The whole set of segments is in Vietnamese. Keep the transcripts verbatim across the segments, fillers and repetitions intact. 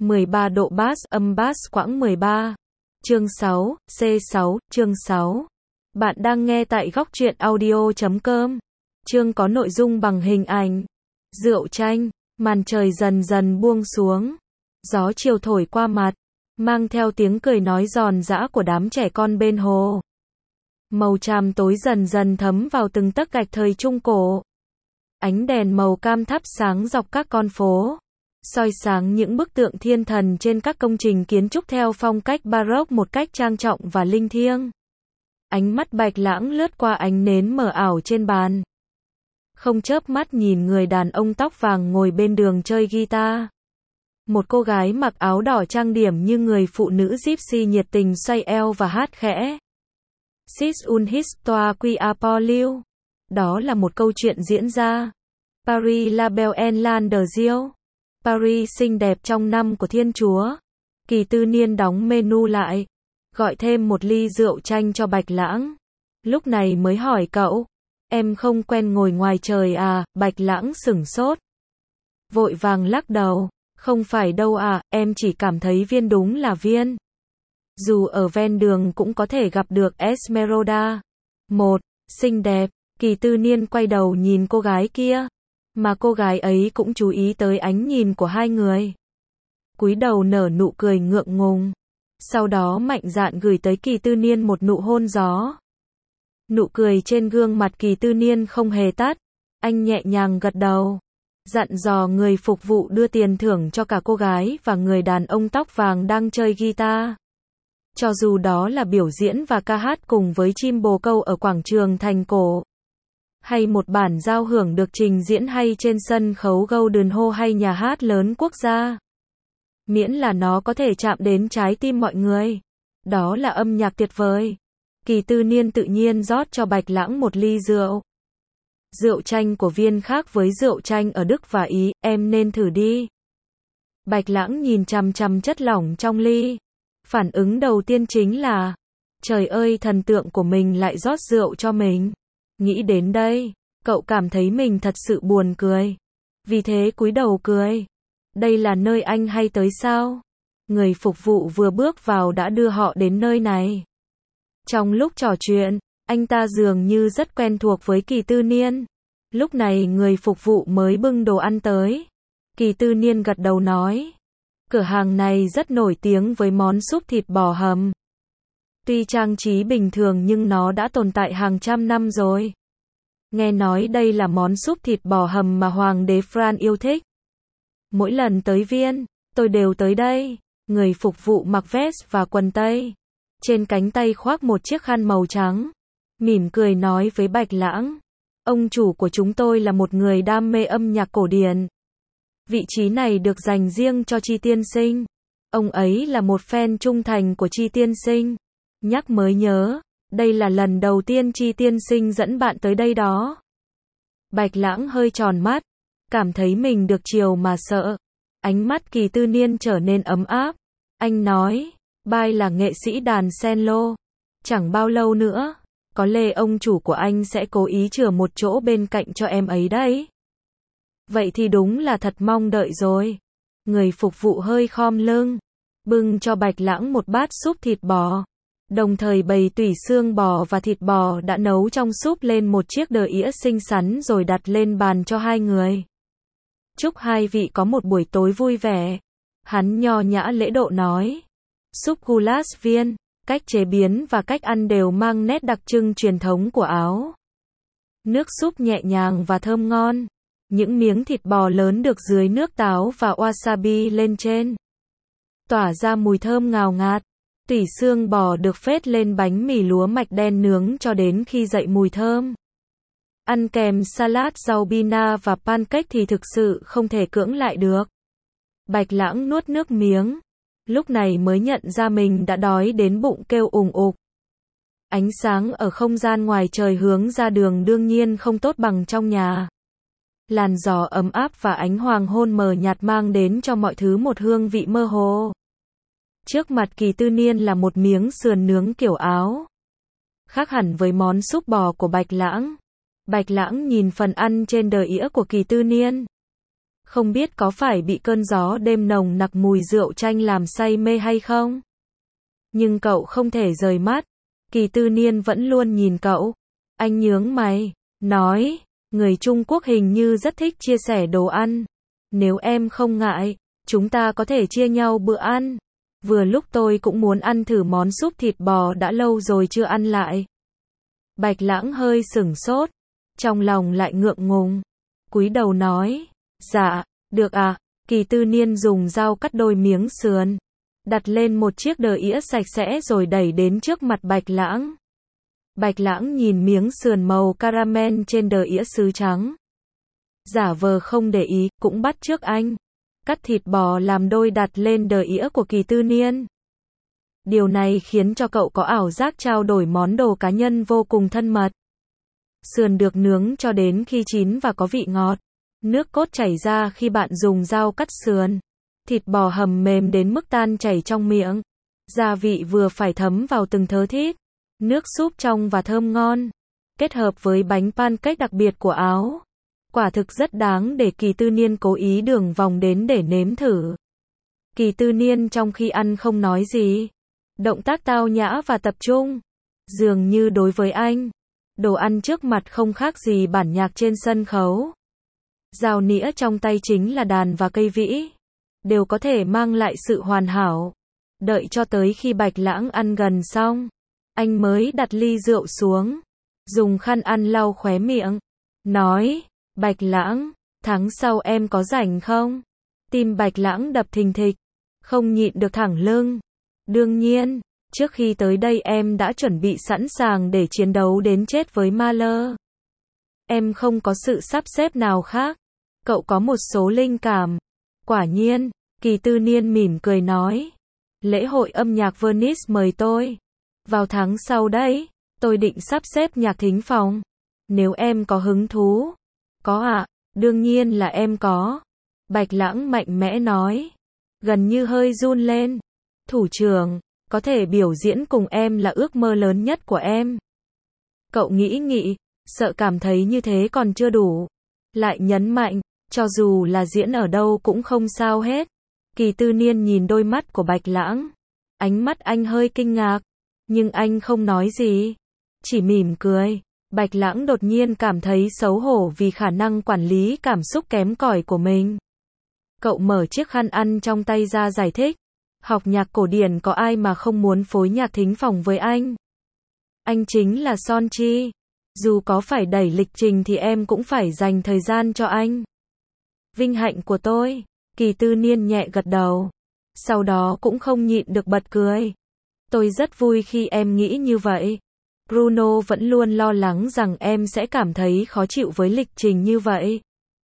mười ba độ bass, âm bass quãng mười ba. Chương sáu, C sáu, chương sáu. Bạn đang nghe tại góc truyện audio chấm com. Chương có nội dung bằng hình ảnh. Rượu chanh, màn trời dần dần buông xuống. Gió chiều thổi qua mặt, mang theo tiếng cười nói giòn giã của đám trẻ con bên hồ. Màu tràm tối dần dần thấm vào từng tấc gạch thời Trung Cổ. Ánh đèn màu cam thắp sáng dọc các con phố, soi sáng những bức tượng thiên thần trên các công trình kiến trúc theo phong cách Baroque một cách trang trọng và linh thiêng. Ánh mắt Bạch Lãng lướt qua ánh nến mờ ảo trên bàn, không chớp mắt nhìn người đàn ông tóc vàng ngồi bên đường chơi guitar. Một cô gái mặc áo đỏ trang điểm như người phụ nữ gypsy nhiệt tình xoay eo và hát khẽ. C'est une histoire qui a pas lieu. Đó là một câu chuyện diễn ra. Paris la belle en l'an de Dieu. Paris xinh đẹp trong năm của Thiên Chúa. Kỳ Tư Niên đóng menu lại, gọi thêm một ly rượu chanh cho Bạch Lãng. Lúc này mới hỏi cậu, em không quen ngồi ngoài trời à? Bạch Lãng sửng sốt, vội vàng lắc đầu, không phải đâu à, em chỉ cảm thấy Viên đúng là Viên. Dù ở ven đường cũng có thể gặp được Esmeralda. Một, xinh đẹp. Kỳ Tư Niên quay đầu nhìn cô gái kia, mà cô gái ấy cũng chú ý tới ánh nhìn của hai người. Cúi đầu nở nụ cười ngượng ngùng, sau đó mạnh dạn gửi tới Kỳ Tư Niên một nụ hôn gió. Nụ cười trên gương mặt Kỳ Tư Niên không hề tắt, anh nhẹ nhàng gật đầu, dặn dò người phục vụ đưa tiền thưởng cho cả cô gái và người đàn ông tóc vàng đang chơi guitar. Cho dù đó là biểu diễn và ca hát cùng với chim bồ câu ở quảng trường thành cổ, hay một bản giao hưởng được trình diễn hay trên sân khấu Golden Hall hay nhà hát lớn quốc gia. Miễn là nó có thể chạm đến trái tim mọi người, đó là âm nhạc tuyệt vời. Kỳ Tư Niên tự nhiên rót cho Bạch Lãng một ly rượu. Rượu chanh của Viên khác với rượu chanh ở Đức và Ý, em nên thử đi. Bạch Lãng nhìn chằm chằm chất lỏng trong ly. Phản ứng đầu tiên chính là, trời ơi, thần tượng của mình lại rót rượu cho mình. Nghĩ đến đây, cậu cảm thấy mình thật sự buồn cười. Vì thế cúi đầu cười. Đây là nơi anh hay tới sao? Người phục vụ vừa bước vào đã đưa họ đến nơi này. Trong lúc trò chuyện, anh ta dường như rất quen thuộc với Kỳ Tư Niên. Lúc này người phục vụ mới bưng đồ ăn tới. Kỳ Tư Niên gật đầu nói, cửa hàng này rất nổi tiếng với món súp thịt bò hầm. Tuy trang trí bình thường nhưng nó đã tồn tại hàng trăm năm rồi. Nghe nói đây là món súp thịt bò hầm mà Hoàng đế Fran yêu thích. Mỗi lần tới Viên, tôi đều tới đây. Người phục vụ mặc vest và quần tây, trên cánh tay khoác một chiếc khăn màu trắng, mỉm cười nói với Bạch Lãng, ông chủ của chúng tôi là một người đam mê âm nhạc cổ điển. Vị trí này được dành riêng cho Chi tiên sinh. Ông ấy là một fan trung thành của Chi tiên sinh. Nhắc mới nhớ, đây là lần đầu tiên Chi tiên sinh dẫn bạn tới đây đó. Bạch Lãng hơi tròn mắt, cảm thấy mình được chiều mà sợ. Ánh mắt Kỳ Tư Niên trở nên ấm áp. Anh nói, Bai là nghệ sĩ đàn cello. Chẳng bao lâu nữa, có lẽ ông chủ của anh sẽ cố ý chừa một chỗ bên cạnh cho em ấy đấy. Vậy thì đúng là thật mong đợi rồi. Người phục vụ hơi khom lưng, bưng cho Bạch Lãng một bát súp thịt bò, đồng thời bày tủy xương bò và thịt bò đã nấu trong súp lên một chiếc đờ ĩa xinh xắn rồi đặt lên bàn cho hai người. Chúc hai vị có một buổi tối vui vẻ. Hắn nho nhã lễ độ nói. Súp goulash Viên, cách chế biến và cách ăn đều mang nét đặc trưng truyền thống của Áo. Nước súp nhẹ nhàng và thơm ngon. Những miếng thịt bò lớn được dưới nước táo và wasabi lên trên, tỏa ra mùi thơm ngào ngạt. Tủy xương bò được phết lên bánh mì lúa mạch đen nướng cho đến khi dậy mùi thơm. Ăn kèm salad rau bina và pancake thì thực sự không thể cưỡng lại được. Bạch Lãng nuốt nước miếng, lúc này mới nhận ra mình đã đói đến bụng kêu ùng ục. Ánh sáng ở không gian ngoài trời hướng ra đường đương nhiên không tốt bằng trong nhà. Làn gió ấm áp và ánh hoàng hôn mờ nhạt mang đến cho mọi thứ một hương vị mơ hồ. Trước mặt Kỳ Tư Niên là một miếng sườn nướng kiểu Áo. Khác hẳn với món súp bò của Bạch Lãng. Bạch Lãng nhìn phần ăn trên đờ ĩa của Kỳ Tư Niên, Không biết có phải bị cơn gió đêm nồng nặc mùi rượu chanh làm say mê hay không? Nhưng cậu không thể rời mắt. Kỳ Tư Niên vẫn luôn nhìn cậu. Anh nhướng mày, nói, người Trung Quốc hình như rất thích chia sẻ đồ ăn. Nếu em không ngại, chúng ta có thể chia nhau bữa ăn. Vừa lúc tôi cũng muốn ăn thử món súp thịt bò đã lâu rồi chưa ăn lại. Bạch Lãng hơi sửng sốt, trong lòng lại ngượng ngùng. Cúi đầu nói, dạ, được ạ. Kỳ Tư Niên dùng dao cắt đôi miếng sườn, đặt lên một chiếc đờ ĩa sạch sẽ rồi đẩy đến trước mặt Bạch Lãng. Bạch Lãng nhìn miếng sườn màu caramel trên đờ ĩa sứ trắng. Giả vờ không để ý, cũng bắt chước anh. Cắt thịt bò làm đôi đặt lên đờ ĩa của Kỳ Tư Niên. Điều này khiến cho cậu có ảo giác trao đổi món đồ cá nhân vô cùng thân mật. Sườn được nướng cho đến khi chín và có vị ngọt. Nước cốt chảy ra khi bạn dùng dao cắt sườn. Thịt bò hầm mềm đến mức tan chảy trong miệng. Gia vị vừa phải thấm vào từng thớ thịt. Nước súp trong và thơm ngon. Kết hợp với bánh pancake đặc biệt của Áo. Quả thực rất đáng để Kỳ Tư Niên cố ý đường vòng đến để nếm thử. Kỳ Tư Niên trong khi ăn không nói gì. Động tác tao nhã và tập trung. Dường như đối với anh, đồ ăn trước mặt không khác gì bản nhạc trên sân khấu. Dao nĩa trong tay chính là đàn và cây vĩ. Đều có thể mang lại sự hoàn hảo. Đợi cho tới khi Bạch Lãng ăn gần xong, anh mới đặt ly rượu xuống. Dùng khăn ăn lau khóe miệng. Nói, Bạch Lãng, tháng sau em có rảnh không? Tim Bạch Lãng đập thình thịch. Không nhịn được thẳng lưng. Đương nhiên, trước khi tới đây em đã chuẩn bị sẵn sàng để chiến đấu đến chết với Ma Lơ. Em không có sự sắp xếp nào khác. Cậu có một số linh cảm. Quả nhiên, Kỳ Tư Niên mỉm cười nói. Lễ hội âm nhạc Venice mời tôi. Vào tháng sau đấy, tôi định sắp xếp nhạc thính phòng. Nếu em có hứng thú. Có ạ, đương nhiên là em có. Bạch Lãng mạnh mẽ nói. Gần như hơi run lên. Thủ trưởng, có thể biểu diễn cùng em là ước mơ lớn nhất của em. Cậu nghĩ nghĩ, sợ cảm thấy như thế còn chưa đủ. Lại nhấn mạnh, cho dù là diễn ở đâu cũng không sao hết. Kỳ Tư Niên nhìn đôi mắt của Bạch Lãng. Ánh mắt anh hơi kinh ngạc. Nhưng anh không nói gì. Chỉ mỉm cười. Bạch Lãng đột nhiên cảm thấy xấu hổ vì khả năng quản lý cảm xúc kém cỏi của mình. Cậu mở chiếc khăn ăn trong tay ra giải thích. Học nhạc cổ điển có ai mà không muốn phối nhạc thính phòng với anh. Anh chính là Son Chi. Dù có phải đẩy lịch trình thì em cũng phải dành thời gian cho anh. Vinh hạnh của tôi. Kỳ Tư Niên nhẹ gật đầu. Sau đó cũng không nhịn được bật cười. Tôi rất vui khi em nghĩ như vậy. Bruno vẫn luôn lo lắng rằng em sẽ cảm thấy khó chịu với lịch trình như vậy.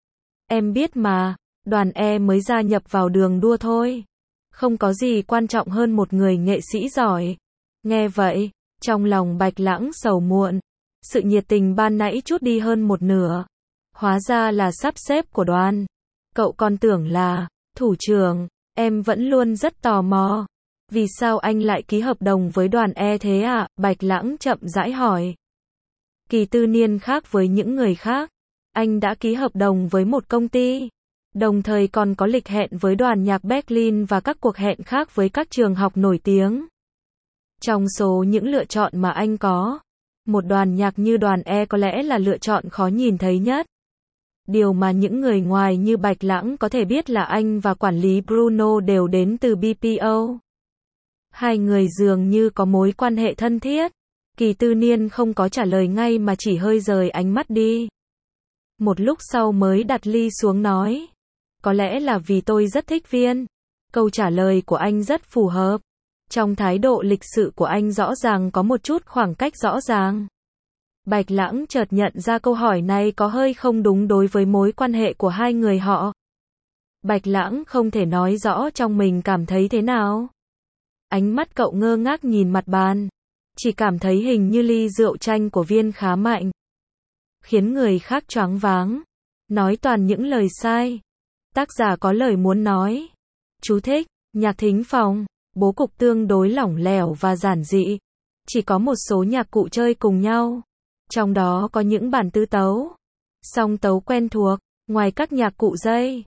Em biết mà, đoàn E mới gia nhập vào đường đua thôi. Không có gì quan trọng hơn một người nghệ sĩ giỏi. Nghe vậy, trong lòng Bạch Lãng sầu muộn. Sự nhiệt tình ban nãy chút đi hơn một nửa. Hóa ra là sắp xếp của đoàn. Cậu còn tưởng là, thủ trưởng, em vẫn luôn rất tò mò. Vì sao anh lại ký hợp đồng với đoàn E thế ạ? À? Bạch Lãng chậm rãi hỏi. Kỳ Tư Niên khác với những người khác. Anh đã ký hợp đồng với một công ty. Đồng thời còn có lịch hẹn với đoàn nhạc Berlin và các cuộc hẹn khác với các trường học nổi tiếng. Trong số những lựa chọn mà anh có, một đoàn nhạc như đoàn E có lẽ là lựa chọn khó nhìn thấy nhất. Điều mà những người ngoài như Bạch Lãng có thể biết là anh và quản lý Bruno đều đến từ bê pê ô. Hai người dường như có mối quan hệ thân thiết. Kỳ Tư Niên không có trả lời ngay mà chỉ hơi rời ánh mắt đi. Một lúc sau mới đặt ly xuống nói. Có lẽ là vì tôi rất thích Viên. Câu trả lời của anh rất phù hợp. Trong thái độ lịch sự của anh rõ ràng có một chút khoảng cách rõ ràng. Bạch Lãng chợt nhận ra câu hỏi này có hơi không đúng đối với mối quan hệ của hai người họ. Bạch Lãng không thể nói rõ trong mình cảm thấy thế nào. Ánh mắt cậu ngơ ngác nhìn mặt bàn. Chỉ cảm thấy hình như ly rượu chanh của Viên khá mạnh. Khiến người khác choáng váng. Nói toàn những lời sai. Tác giả có lời muốn nói. Chú thích, nhạc thính phòng, bố cục tương đối lỏng lẻo và giản dị. Chỉ có một số nhạc cụ chơi cùng nhau. Trong đó có những bản tứ tấu, song tấu quen thuộc, ngoài các nhạc cụ dây.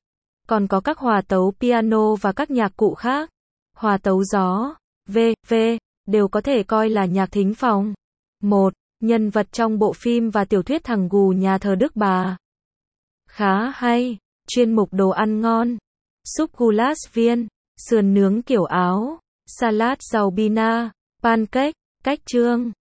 Còn có các hòa tấu piano và các nhạc cụ khác. Hòa tấu gió, vân vân đều có thể coi là nhạc thính phòng. một. Nhân vật trong bộ phim và tiểu thuyết Thằng Gù Nhà Thờ Đức Bà. Khá hay. Chuyên mục đồ ăn ngon. Súp goulash viên, sườn nướng kiểu Áo, salad rau bina, pancake, cách chương.